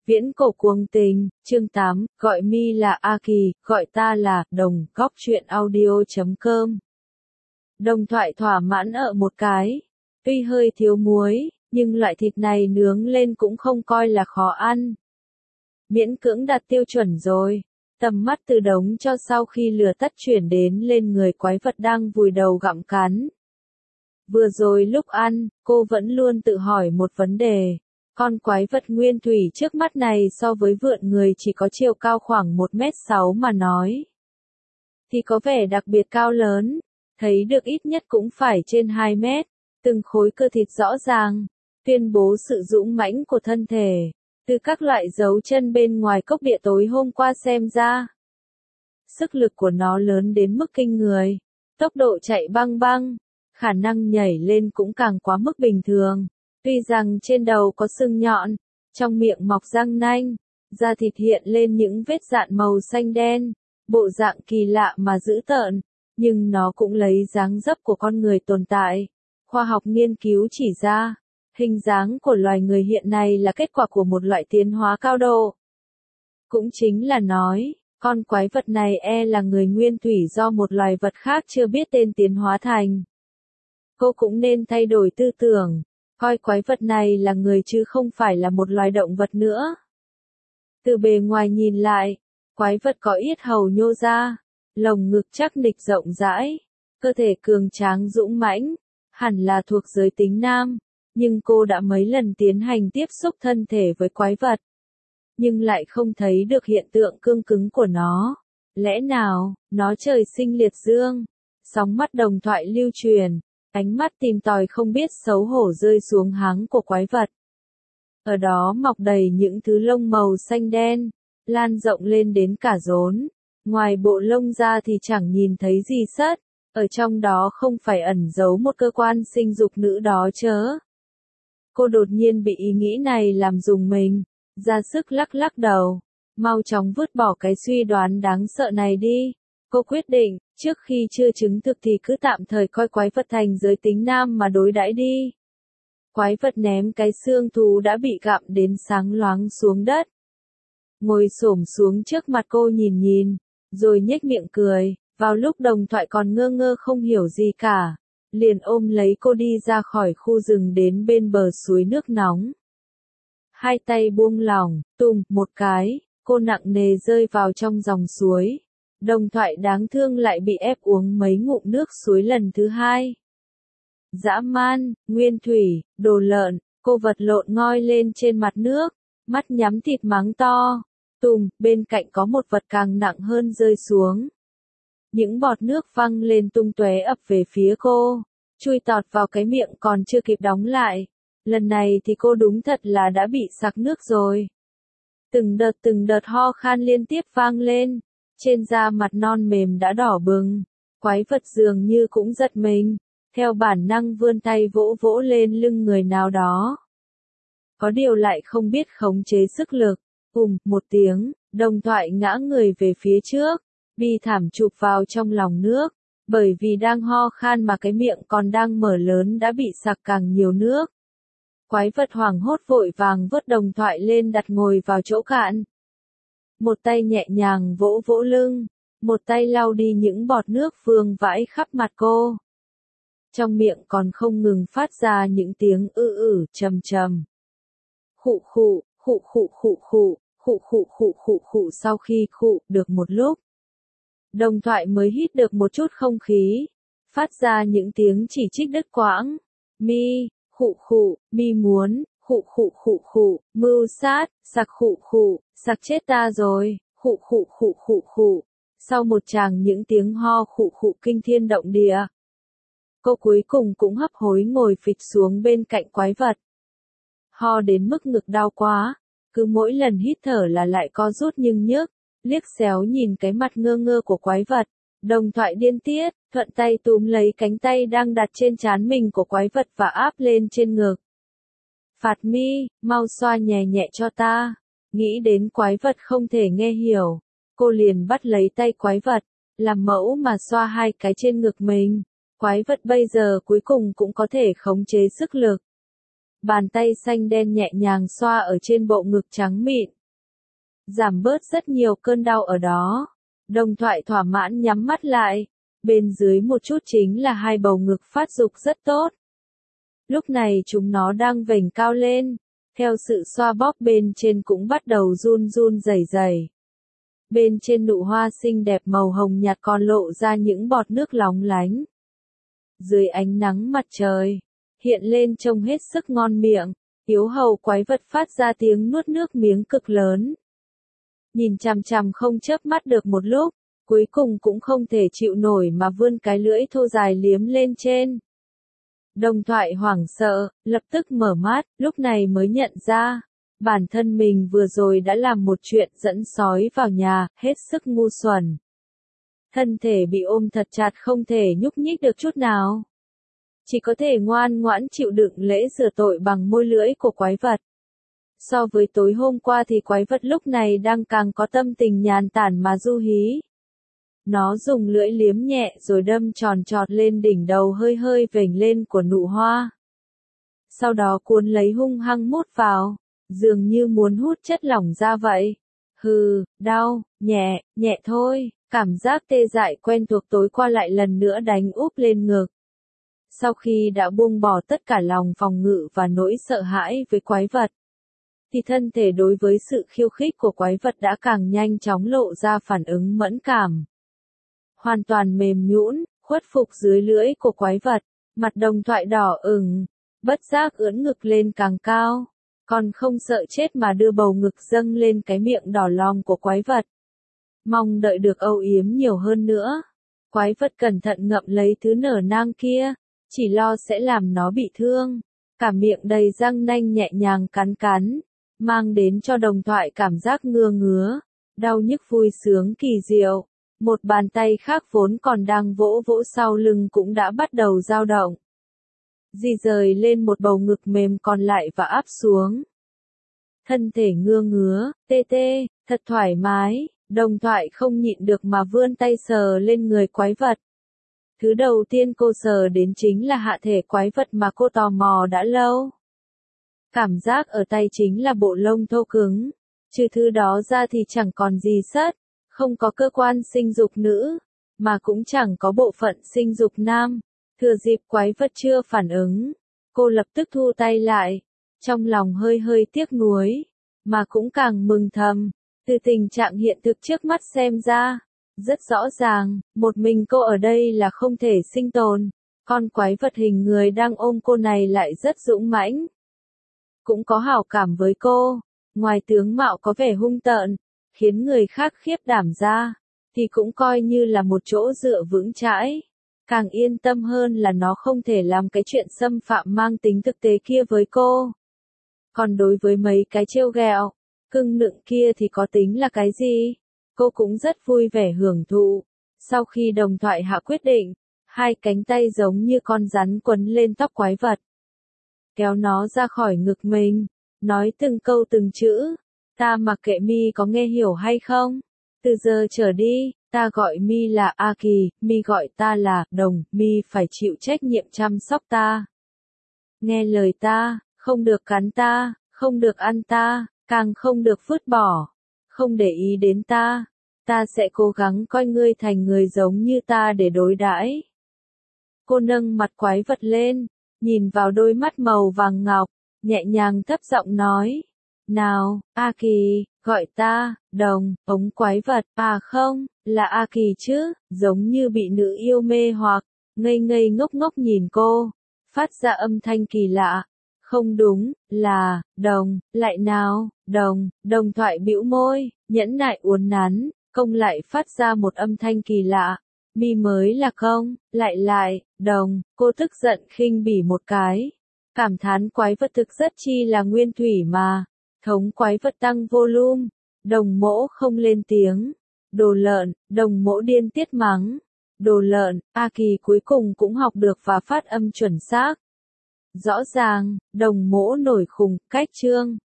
Viễn cổ cuồng tình, chương 8, gọi mi là A Kỳ, gọi ta là Đồng, góc truyện audio.com. Đồng Thoại thỏa mãn ở một cái. Tuy hơi thiếu muối, nhưng loại thịt này nướng lên cũng không coi là khó ăn. Miễn cưỡng đạt tiêu chuẩn rồi. Tầm mắt từ đống cho sau khi lửa tắt chuyển đến lên người quái vật đang vùi đầu gặm cắn. Vừa rồi lúc ăn, cô vẫn luôn tự hỏi một vấn đề. Con quái vật nguyên thủy trước mắt này so với vượn người chỉ có chiều cao khoảng 1m6 mà nói. Thì có vẻ đặc biệt cao lớn, thấy được ít nhất cũng phải trên 2 mét, từng khối cơ thịt rõ ràng, tuyên bố sự dũng mãnh của thân thể, từ các loại dấu chân bên ngoài cốc địa tối hôm qua xem ra. Sức lực của nó lớn đến mức kinh người, tốc độ chạy băng băng, khả năng nhảy lên cũng càng quá mức bình thường. Tuy rằng trên đầu có sừng nhọn, trong miệng mọc răng nanh, da thịt hiện lên những vết dạn màu xanh đen, bộ dạng kỳ lạ mà dữ tợn, nhưng nó cũng lấy dáng dấp của con người tồn tại. Khoa học nghiên cứu chỉ ra, hình dáng của loài người hiện nay là kết quả của một loại tiến hóa cao độ. Cũng chính là nói, con quái vật này là người nguyên thủy do một loài vật khác chưa biết tên tiến hóa thành. Cô cũng nên thay đổi tư tưởng. Coi quái vật này là người chứ không phải là một loài động vật nữa. Từ bề ngoài nhìn lại, quái vật có yết hầu nhô ra, lồng ngực chắc nịch rộng rãi, cơ thể cường tráng dũng mãnh, hẳn là thuộc giới tính nam, nhưng cô đã mấy lần tiến hành tiếp xúc thân thể với quái vật, nhưng lại không thấy được hiện tượng cương cứng của nó. Lẽ nào, nó trời sinh liệt dương? Sóng mắt Đồng Thoại lưu truyền. Ánh mắt tìm tòi không biết xấu hổ rơi xuống háng của quái vật. Ở đó mọc đầy những thứ lông màu xanh đen, lan rộng lên đến cả rốn. Ngoài bộ lông ra thì chẳng nhìn thấy gì sất, ở trong đó không phải ẩn giấu một cơ quan sinh dục nữ đó chớ. Cô đột nhiên bị ý nghĩ này làm rùng mình, ra sức lắc lắc đầu, mau chóng vứt bỏ cái suy đoán đáng sợ này đi. Cô quyết định, trước khi chưa chứng thực thì cứ tạm thời coi quái vật thành giới tính nam mà đối đãi đi. Quái vật ném cái xương thú đã bị gặm đến sáng loáng xuống đất. Ngồi xổm xuống trước mặt cô nhìn, rồi nhếch miệng cười, vào lúc Đồng Thoại còn ngơ ngơ không hiểu gì cả, liền ôm lấy cô đi ra khỏi khu rừng đến bên bờ suối nước nóng. Hai tay buông lỏng, tùng một cái, cô nặng nề rơi vào trong dòng suối. Đồng Thoại đáng thương lại bị ép uống mấy ngụm nước suối lần thứ hai. Dã man, nguyên thủy, đồ lợn, cô vật lộn ngoi lên trên mặt nước, mắt nhắm thịt mắng to. Tùng, bên cạnh có một vật càng nặng hơn rơi xuống. Những bọt nước văng lên tung tóe ập về phía cô, chui tọt vào cái miệng còn chưa kịp đóng lại. Lần này thì cô đúng thật là đã bị sặc nước rồi. Từng đợt ho khan liên tiếp vang lên. Trên da mặt non mềm đã đỏ bừng, quái vật dường như cũng giật mình, theo bản năng vươn tay vỗ vỗ lên lưng người nào đó. Có điều lại không biết khống chế sức lực, một tiếng, Đồng Thoại ngã người về phía trước, bi thảm chụp vào trong lòng nước, bởi vì đang ho khan mà cái miệng còn đang mở lớn đã bị sặc càng nhiều nước. Quái vật hoảng hốt vội vàng vớt Đồng Thoại lên đặt ngồi vào chỗ cạn. Một tay nhẹ nhàng vỗ vỗ lưng, một tay lau đi những bọt nước vương vãi khắp mặt cô. Trong miệng còn không ngừng phát ra những tiếng trầm trầm. Khụ khụ, khụ khụ khụ khụ, khụ khụ khụ khụ khụ. Sau khi khụ được một lúc, Đồng Thoại mới hít được một chút không khí, phát ra những tiếng chỉ trích đứt quãng. Mi, khụ khụ, mi muốn. Khụ khụ khụ khụ, mưu sát, sặc khụ khụ, sặc chết ta rồi, khụ khụ khụ khụ khụ. Sau một tràng những tiếng ho khụ khụ kinh thiên động địa, cô cuối cùng cũng hấp hối ngồi phịch xuống bên cạnh quái vật. Ho đến mức ngực đau quá, cứ mỗi lần hít thở là lại co rút nhưng nhức, liếc xéo nhìn cái mặt ngơ ngơ của quái vật. Đồng Thoại điên tiết, thuận tay túm lấy cánh tay đang đặt trên trán mình của quái vật và áp lên trên ngực. Phạt mi, mau xoa nhẹ nhẹ cho ta. Nghĩ đến quái vật không thể nghe hiểu, cô liền bắt lấy tay quái vật, làm mẫu mà xoa hai cái trên ngực mình. Quái vật bây giờ cuối cùng cũng có thể khống chế sức lực. Bàn tay xanh đen nhẹ nhàng xoa ở trên bộ ngực trắng mịn. Giảm bớt rất nhiều cơn đau ở đó. Đồng Thoại thỏa mãn nhắm mắt lại. Bên dưới một chút chính là hai bầu ngực phát dục rất tốt. Lúc này chúng nó đang vểnh cao lên. Theo sự xoa bóp bên trên cũng bắt đầu run run rẩy rẩy. Bên trên nụ hoa xinh đẹp màu hồng nhạt còn lộ ra những bọt nước lóng lánh. Dưới ánh nắng mặt trời, hiện lên trông hết sức ngon miệng. Yếu hầu quái vật phát ra tiếng nuốt nước miếng cực lớn. Nhìn chằm chằm không chớp mắt được một lúc, cuối cùng cũng không thể chịu nổi mà vươn cái lưỡi thô dài liếm lên trên. Đồng Thoại hoảng sợ, lập tức mở mắt, lúc này mới nhận ra, bản thân mình vừa rồi đã làm một chuyện dẫn sói vào nhà, hết sức ngu xuẩn. Thân thể bị ôm thật chặt không thể nhúc nhích được chút nào. Chỉ có thể ngoan ngoãn chịu đựng lễ rửa tội bằng môi lưỡi của quái vật. So với tối hôm qua thì quái vật lúc này đang càng có tâm tình nhàn tản mà du hí. Nó dùng lưỡi liếm nhẹ rồi đâm tròn trọt lên đỉnh đầu hơi hơi vểnh lên của nụ hoa. Sau đó cuốn lấy hung hăng mút vào, dường như muốn hút chất lỏng ra vậy. Hừ, đau, nhẹ, nhẹ thôi, cảm giác tê dại quen thuộc tối qua lại lần nữa đánh úp lên ngực. Sau khi đã buông bỏ tất cả lòng phòng ngự và nỗi sợ hãi với quái vật, thì thân thể đối với sự khiêu khích của quái vật đã càng nhanh chóng lộ ra phản ứng mẫn cảm. Hoàn toàn mềm nhũn, khuất phục dưới lưỡi của quái vật, mặt Đồng Thoại đỏ ửng, bất giác ưỡn ngực lên càng cao, còn không sợ chết mà đưa bầu ngực dâng lên cái miệng đỏ lòm của quái vật. Mong đợi được âu yếm nhiều hơn nữa. Quái vật cẩn thận ngậm lấy thứ nở nang kia, chỉ lo sẽ làm nó bị thương. Cả miệng đầy răng nanh nhẹ nhàng cắn cắn, mang đến cho Đồng Thoại cảm giác ngứa ngứa, đau nhức vui sướng kỳ diệu. Một bàn tay khác vốn còn đang vỗ vỗ sau lưng cũng đã bắt đầu dao động. Di rời lên một bầu ngực mềm còn lại và áp xuống. Thân thể ngứa ngứa, tê tê, thật thoải mái, Đồng Thoại không nhịn được mà vươn tay sờ lên người quái vật. Thứ đầu tiên cô sờ đến chính là hạ thể quái vật mà cô tò mò đã lâu. Cảm giác ở tay chính là bộ lông thô cứng, trừ thứ đó ra thì chẳng còn gì sất. Không có cơ quan sinh dục nữ, mà cũng chẳng có bộ phận sinh dục nam. Thừa dịp quái vật chưa phản ứng, cô lập tức thu tay lại, trong lòng hơi hơi tiếc nuối, mà cũng càng mừng thầm. Từ tình trạng hiện thực trước mắt xem ra, rất rõ ràng, một mình cô ở đây là không thể sinh tồn. Con quái vật hình người đang ôm cô này lại rất dũng mãnh, cũng có hảo cảm với cô, ngoài tướng mạo có vẻ hung tợn, khiến người khác khiếp đảm ra, thì cũng coi như là một chỗ dựa vững chãi. Càng yên tâm hơn là nó không thể làm cái chuyện xâm phạm mang tính thực tế kia với cô. Còn đối với mấy cái trêu ghẹo, cưng nựng kia thì có tính là cái gì? Cô cũng rất vui vẻ hưởng thụ. Sau khi Đồng Thoại hạ quyết định, hai cánh tay giống như con rắn quấn lên tóc quái vật, kéo nó ra khỏi ngực mình, nói từng câu từng chữ. Ta mặc kệ mi có nghe hiểu hay không? Từ giờ trở đi, ta gọi mi là A Kỳ, mi gọi ta là Đồng, mi phải chịu trách nhiệm chăm sóc ta. Nghe lời ta, không được cắn ta, không được ăn ta, càng không được vứt bỏ, không để ý đến ta. Ta sẽ cố gắng coi ngươi thành người giống như ta để đối đãi. Cô nâng mặt quái vật lên, nhìn vào đôi mắt màu vàng ngọc, nhẹ nhàng thấp giọng nói. Nào, A Kỳ, gọi ta, Đồng, ống quái vật, à không, là A Kỳ chứ, giống như bị nữ yêu mê hoặc, ngây ngây ngốc ngốc nhìn cô, phát ra âm thanh kỳ lạ. Không đúng, là, Đồng, lại nào, Đồng, Đồng Thoại bĩu môi, nhẫn nại uốn nắn, công lại phát ra một âm thanh kỳ lạ. Mi mới là công, lại, Đồng, cô tức giận khinh bỉ một cái. Cảm thán quái vật thực rất chi là nguyên thủy mà. Thống quái vật tăng volume, Đồng Mỗ không lên tiếng. Đồ lợn, Đồng Mỗ điên tiết mắng. Đồ lợn, A Kỳ cuối cùng cũng học được và phát âm chuẩn xác. Rõ ràng, Đồng Mỗ nổi khùng, cách chương.